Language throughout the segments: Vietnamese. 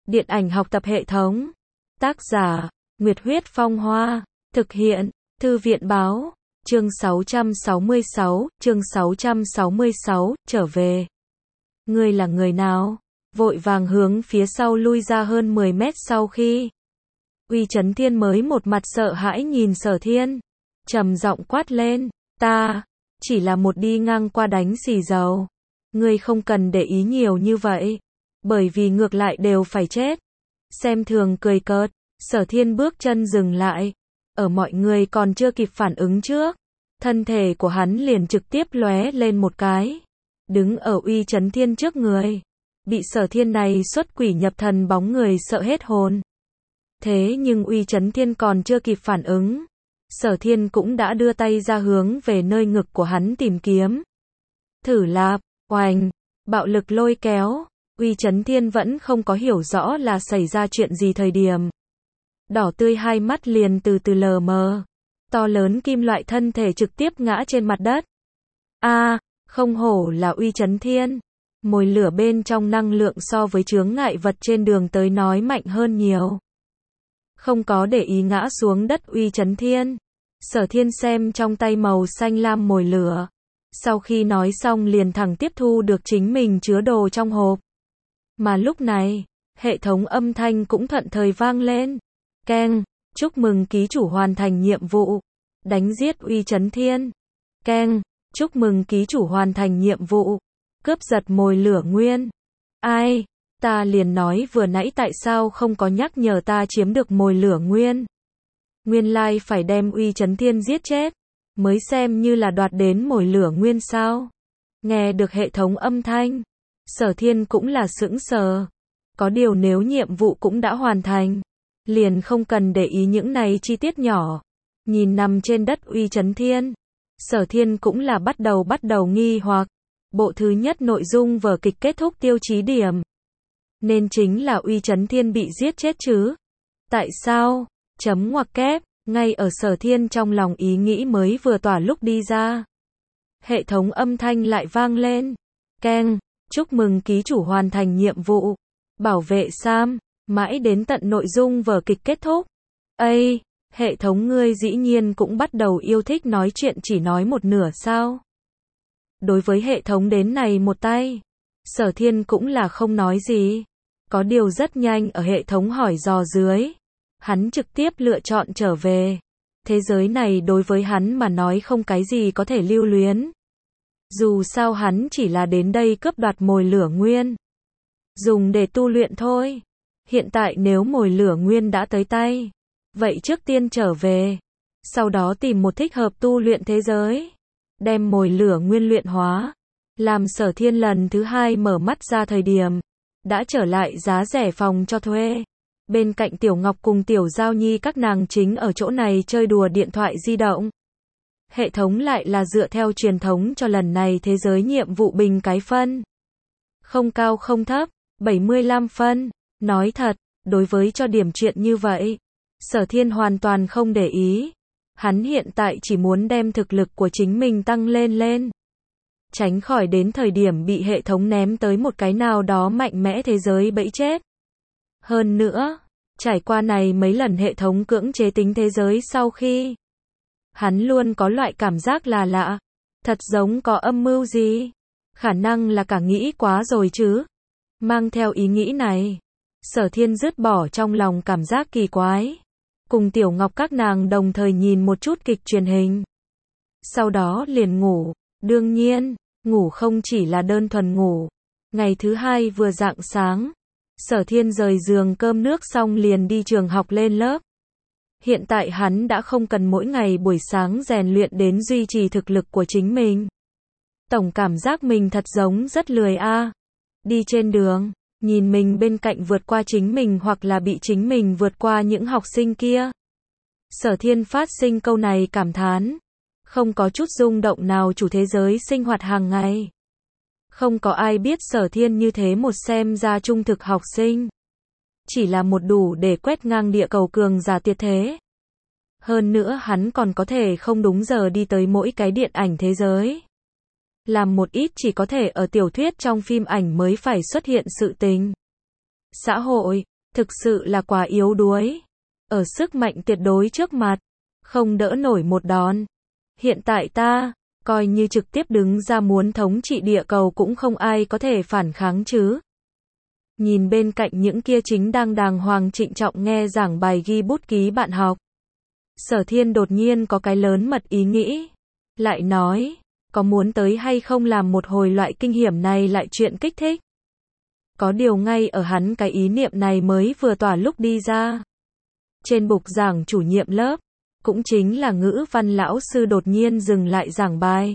Điện ảnh học tập hệ thống. Tác giả, Nguyệt Huyết Phong Hoa. Thực hiện, Thư viện Báo. Chương 666, trở về. Ngươi là người nào? Vội vàng hướng phía sau lui ra hơn 10 mét sau khi. Uy Chấn Thiên mới một mặt sợ hãi nhìn Sở Thiên. Trầm giọng quát lên, ta, chỉ là một đi ngang qua đánh xì dầu. Ngươi không cần để ý nhiều như vậy. Bởi vì ngược lại đều phải chết. Xem thường cười cợt, Sở Thiên bước chân dừng lại. Ở mọi người còn chưa kịp phản ứng trước. Thân thể của hắn liền trực tiếp lóe lên một cái. Đứng ở Uy Chấn Thiên trước người. Bị Sở Thiên này xuất quỷ nhập thần bóng người sợ hết hồn. Thế nhưng Uy Chấn Thiên còn chưa kịp phản ứng. Sở Thiên cũng đã đưa tay ra hướng về nơi ngực của hắn tìm kiếm. Thử lạp, oành, bạo lực lôi kéo. Uy Chấn Thiên vẫn không có hiểu rõ là xảy ra chuyện gì thời điểm. Đỏ tươi hai mắt liền từ từ lờ mờ. To lớn kim loại thân thể trực tiếp ngã trên mặt đất. Không hổ là Uy Chấn Thiên. Mồi lửa bên trong năng lượng so với chướng ngại vật trên đường tới nói mạnh hơn nhiều. Không có để ý ngã xuống đất Uy Chấn Thiên. Sở Thiên xem trong tay màu xanh lam mồi lửa. Sau khi nói xong liền thẳng tiếp thu được chính mình chứa đồ trong hộp. Mà lúc này, hệ thống âm thanh cũng thuận thời vang lên. Keng, chúc mừng ký chủ hoàn thành nhiệm vụ. Đánh giết Uy Chấn Thiên. Keng, chúc mừng ký chủ hoàn thành nhiệm vụ. Cướp giật mồi lửa nguyên. Ai, ta liền nói vừa nãy tại sao không có nhắc nhở ta chiếm được mồi lửa nguyên. Nguyên lai phải đem Uy Chấn Thiên giết chết. Mới xem như là đoạt đến mồi lửa nguyên sao. Nghe được hệ thống âm thanh. Sở Thiên cũng là sững sờ. Có điều nếu nhiệm vụ cũng đã hoàn thành. Liền không cần để ý những này chi tiết nhỏ. Nhìn nằm trên đất Uy Chấn Thiên. Sở Thiên cũng là bắt đầu nghi hoặc. Bộ thứ nhất nội dung vở kịch kết thúc tiêu chí điểm. Nên chính là Uy Chấn Thiên bị giết chết chứ. Tại sao? Chấm ngoặc kép. Ngay ở Sở Thiên trong lòng ý nghĩ mới vừa tỏa lúc đi ra. Hệ thống âm thanh lại vang lên. Keng, chúc mừng ký chủ hoàn thành nhiệm vụ. Bảo vệ Sam. Mãi đến tận nội dung vở kịch kết thúc. Hệ thống ngươi dĩ nhiên cũng bắt đầu yêu thích nói chuyện chỉ nói một nửa sao? Đối với hệ thống đến này một tay, Sở Thiên cũng là không nói gì. Có điều rất nhanh ở hệ thống hỏi dò dưới. Hắn trực tiếp lựa chọn trở về. Thế giới này đối với hắn mà nói không cái gì có thể lưu luyến. Dù sao hắn chỉ là đến đây cướp đoạt mồi lửa nguyên. Dùng để tu luyện thôi. Hiện tại nếu mồi lửa nguyên đã tới tay. Vậy trước tiên trở về. Sau đó tìm một thích hợp tu luyện thế giới. Đem mồi lửa nguyên luyện hóa. Làm Sở Thiên lần thứ hai mở mắt ra thời điểm. Đã trở lại giá rẻ phòng cho thuê. Bên cạnh Tiểu Ngọc cùng Tiểu Giao Nhi các nàng chính ở chỗ này chơi đùa điện thoại di động. Hệ thống lại là dựa theo truyền thống cho lần này thế giới nhiệm vụ bình cái phân. Không cao không thấp, 75 phân. Nói thật, đối với cho điểm chuyện như vậy, Sở Thiên hoàn toàn không để ý. Hắn hiện tại chỉ muốn đem thực lực của chính mình tăng lên. Tránh khỏi đến thời điểm bị hệ thống ném tới một cái nào đó mạnh mẽ thế giới bẫy chết. Hơn nữa, trải qua này mấy lần hệ thống cưỡng chế tính thế giới sau khi. Hắn luôn có loại cảm giác là lạ. Thật giống có âm mưu gì. Khả năng là cả nghĩ quá rồi chứ. Mang theo ý nghĩ này. Sở Thiên dứt bỏ trong lòng cảm giác kỳ quái. Cùng Tiểu Ngọc các nàng đồng thời nhìn một chút kịch truyền hình. Sau đó liền ngủ. Đương nhiên, ngủ không chỉ là đơn thuần ngủ. Ngày thứ hai vừa rạng sáng. Sở Thiên rời giường cơm nước xong liền đi trường học lên lớp. Hiện tại hắn đã không cần mỗi ngày buổi sáng rèn luyện đến duy trì thực lực của chính mình. Tổng cảm giác mình thật giống rất lười Đi trên đường, nhìn mình bên cạnh vượt qua chính mình hoặc là bị chính mình vượt qua những học sinh kia. Sở Thiên phát sinh câu này cảm thán. Không có chút rung động nào chủ thế giới sinh hoạt hàng ngày. Không có ai biết Sở Thiên như thế một xem ra trung thực học sinh. Chỉ là một đủ để quét ngang địa cầu cường giả tuyệt thế. Hơn nữa hắn còn có thể không đúng giờ đi tới mỗi cái điện ảnh thế giới. Làm một ít chỉ có thể ở tiểu thuyết trong phim ảnh mới phải xuất hiện sự tình. Xã hội, thực sự là quá yếu đuối. Ở sức mạnh tuyệt đối trước mặt, không đỡ nổi một đòn. Hiện tại ta, coi như trực tiếp đứng ra muốn thống trị địa cầu cũng không ai có thể phản kháng chứ. Nhìn bên cạnh những kia chính đang đàng hoàng trịnh trọng nghe giảng bài ghi bút ký bạn học. Sở Thiên đột nhiên có cái lớn mật ý nghĩ. Lại nói, có muốn tới hay không làm một hồi loại kinh hiểm này lại chuyện kích thích. Có điều ngay ở hắn cái ý niệm này mới vừa tỏa lúc đi ra. Trên bục giảng chủ nhiệm lớp, cũng chính là ngữ văn lão sư đột nhiên dừng lại giảng bài.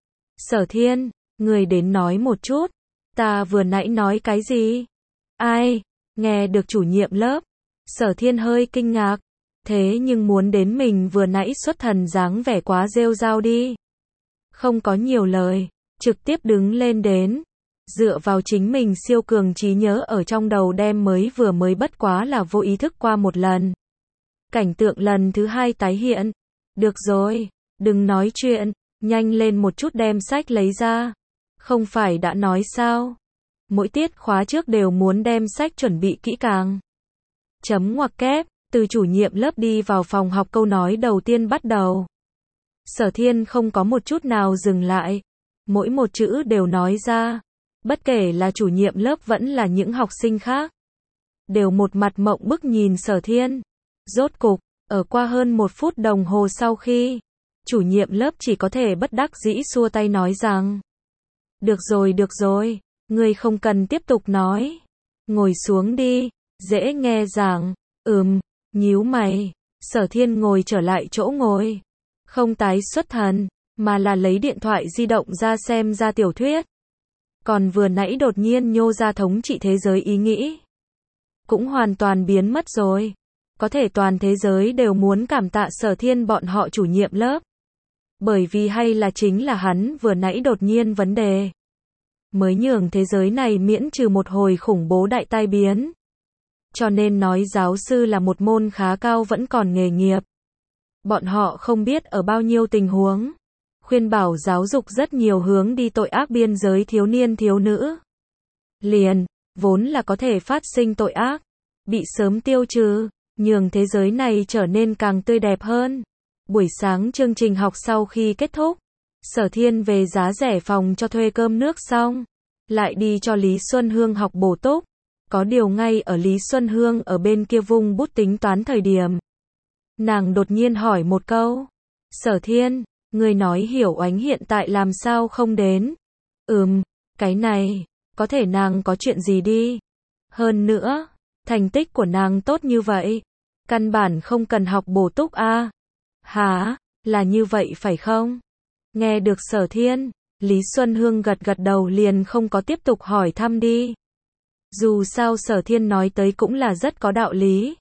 Sở Thiên, người đến nói một chút. Ta vừa nãy nói cái gì? Ai? Nghe được chủ nhiệm lớp. Sở Thiên hơi kinh ngạc. Thế nhưng muốn đến mình vừa nãy xuất thần dáng vẻ quá rêu rao đi. Không có nhiều lời, trực tiếp đứng lên đến. Dựa vào chính mình siêu cường trí nhớ ở trong đầu đem mới bất quá là vô ý thức qua một lần. Cảnh tượng lần thứ hai tái hiện. Được rồi, đừng nói chuyện, nhanh lên một chút đem sách lấy ra. Không phải đã nói sao? Mỗi tiết khóa trước đều muốn đem sách chuẩn bị kỹ càng. Chấm ngoặc kép, từ chủ nhiệm lớp đi vào phòng học câu nói đầu tiên bắt đầu. Sở Thiên không có một chút nào dừng lại. Mỗi một chữ đều nói ra. Bất kể là chủ nhiệm lớp vẫn là những học sinh khác. Đều một mặt mộng bức nhìn Sở Thiên. Rốt cục, ở qua hơn 1 phút đồng hồ sau khi, chủ nhiệm lớp chỉ có thể bất đắc dĩ xua tay nói rằng. Được rồi, ngươi không cần tiếp tục nói. Ngồi xuống đi, dễ nghe giảng. Nhíu mày. Sở Thiên ngồi trở lại chỗ ngồi. Không tái xuất thần, mà là lấy điện thoại di động ra xem ra tiểu thuyết. Còn vừa nãy đột nhiên nhô ra thống trị thế giới ý nghĩ. Cũng hoàn toàn biến mất rồi. Có thể toàn thế giới đều muốn cảm tạ Sở Thiên bọn họ chủ nhiệm lớp. Bởi vì hay là chính là hắn vừa nãy đột nhiên vấn đề. Mới nhường thế giới này miễn trừ một hồi khủng bố đại tai biến. Cho nên nói giáo sư là một môn khá cao vẫn còn nghề nghiệp. Bọn họ không biết ở bao nhiêu tình huống. Khuyên bảo giáo dục rất nhiều hướng đi tội ác biên giới thiếu niên thiếu nữ. Liền, vốn là có thể phát sinh tội ác. Bị sớm tiêu trừ, nhường thế giới này trở nên càng tươi đẹp hơn. Buổi sáng chương trình học sau khi kết thúc. Sở Thiên về giá rẻ phòng cho thuê cơm nước xong. Lại đi cho Lý Xuân Hương học bổ túc. Có điều ngay ở Lý Xuân Hương ở bên kia vung bút tính toán thời điểm. Nàng đột nhiên hỏi một câu. Sở Thiên, người nói Hiểu Oánh hiện tại làm sao không đến? Cái này, có thể nàng có chuyện gì đi. Hơn nữa, thành tích của nàng tốt như vậy. Căn bản không cần học bổ túc à? Hả, là như vậy phải không? Nghe được Sở Thiên, Lý Xuân Hương gật đầu liền không có tiếp tục hỏi thăm đi. Dù sao Sở Thiên nói tới cũng là rất có đạo lý.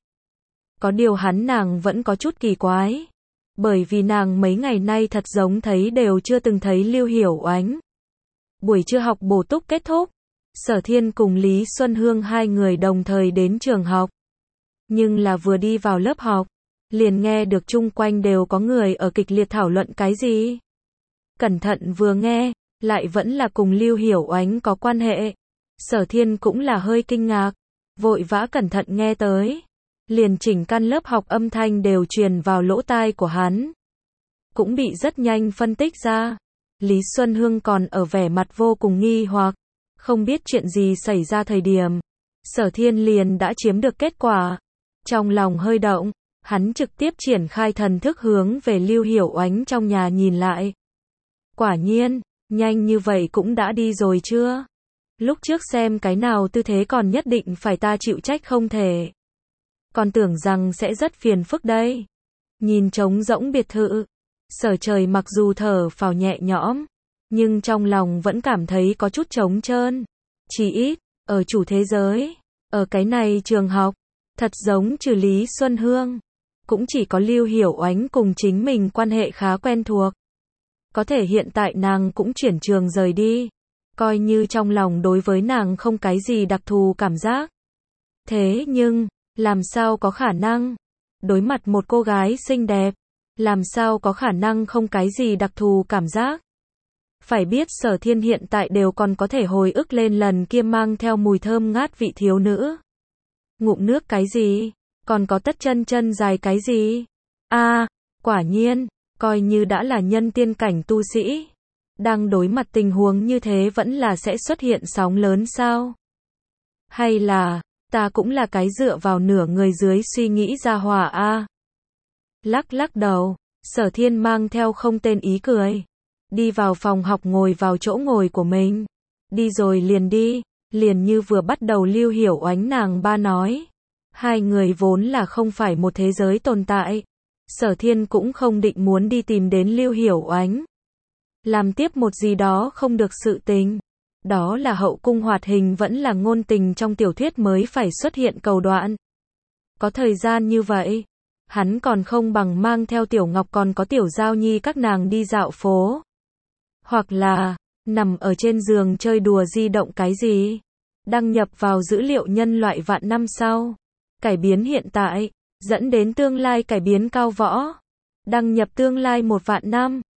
Có điều nàng vẫn có chút kỳ quái. Bởi vì nàng mấy ngày nay thật giống thấy đều chưa từng thấy Lưu Hiểu Oánh. Buổi trưa học bổ túc kết thúc. Sở Thiên cùng Lý Xuân Hương hai người đồng thời đến trường học. Nhưng là vừa đi vào lớp học, liền nghe được chung quanh đều có người ở kịch liệt thảo luận cái gì. Cẩn thận vừa nghe, lại vẫn là cùng Lưu Hiểu Oánh có quan hệ. Sở Thiên cũng là hơi kinh ngạc, vội vã cẩn thận nghe tới. Liền chỉnh căn lớp học âm thanh đều truyền vào lỗ tai của hắn. Cũng bị rất nhanh phân tích ra. Lý Xuân Hương còn ở vẻ mặt vô cùng nghi hoặc, không biết chuyện gì xảy ra thời điểm. Sở Thiên liền đã chiếm được kết quả. Trong lòng hơi động, hắn trực tiếp triển khai thần thức hướng về Lưu Hiểu Oánh trong nhà nhìn lại. Quả nhiên, nhanh như vậy cũng đã đi rồi chưa? Lúc trước xem cái nào tư thế còn nhất định phải ta chịu trách không thể. Còn tưởng rằng sẽ rất phiền phức đây. Nhìn trống rỗng biệt thự, Sở Trời mặc dù thở phào nhẹ nhõm, nhưng trong lòng vẫn cảm thấy có chút trống trơn. Chỉ ít, ở chủ thế giới, ở cái này trường học, thật giống trừ Lý Xuân Hương, cũng chỉ có Lưu Hiểu Oánh cùng chính mình quan hệ khá quen thuộc. Có thể hiện tại nàng cũng chuyển trường rời đi, coi như trong lòng đối với nàng không cái gì đặc thù cảm giác. Thế nhưng, làm sao có khả năng? Đối mặt một cô gái xinh đẹp, làm sao có khả năng không cái gì đặc thù cảm giác? Phải biết Sở Thiên hiện tại đều còn có thể hồi ức lên lần kia mang theo mùi thơm ngát vị thiếu nữ. Ngụm nước cái gì? Còn có tất chân chân dài cái gì? Quả nhiên, coi như đã là nhân tiên cảnh tu sĩ. Đang đối mặt tình huống như thế vẫn là sẽ xuất hiện sóng lớn sao? Hay là, ta cũng là cái dựa vào nửa người dưới suy nghĩ ra hỏa a? Lắc đầu, Sở Thiên mang theo không tên ý cười. Đi vào phòng học ngồi vào chỗ ngồi của mình. Đi rồi liền đi, liền như vừa bắt đầu Lưu Hiểu Oánh nàng ba nói. Hai người vốn là không phải một thế giới tồn tại. Sở Thiên cũng không định muốn đi tìm đến Lưu Hiểu Oánh. Làm tiếp một gì đó không được sự tình. Đó là hậu cung hoạt hình vẫn là ngôn tình trong tiểu thuyết mới phải xuất hiện cầu đoạn. Có thời gian như vậy, hắn còn không bằng mang theo Tiểu Ngọc còn có Tiểu Giao Nhi các nàng đi dạo phố. Hoặc là, nằm ở trên giường chơi đùa di động cái gì. Đăng nhập vào dữ liệu nhân loại vạn năm sau. Cải biến hiện tại, dẫn đến tương lai cải biến cao võ. Đăng nhập tương lai 1 vạn năm.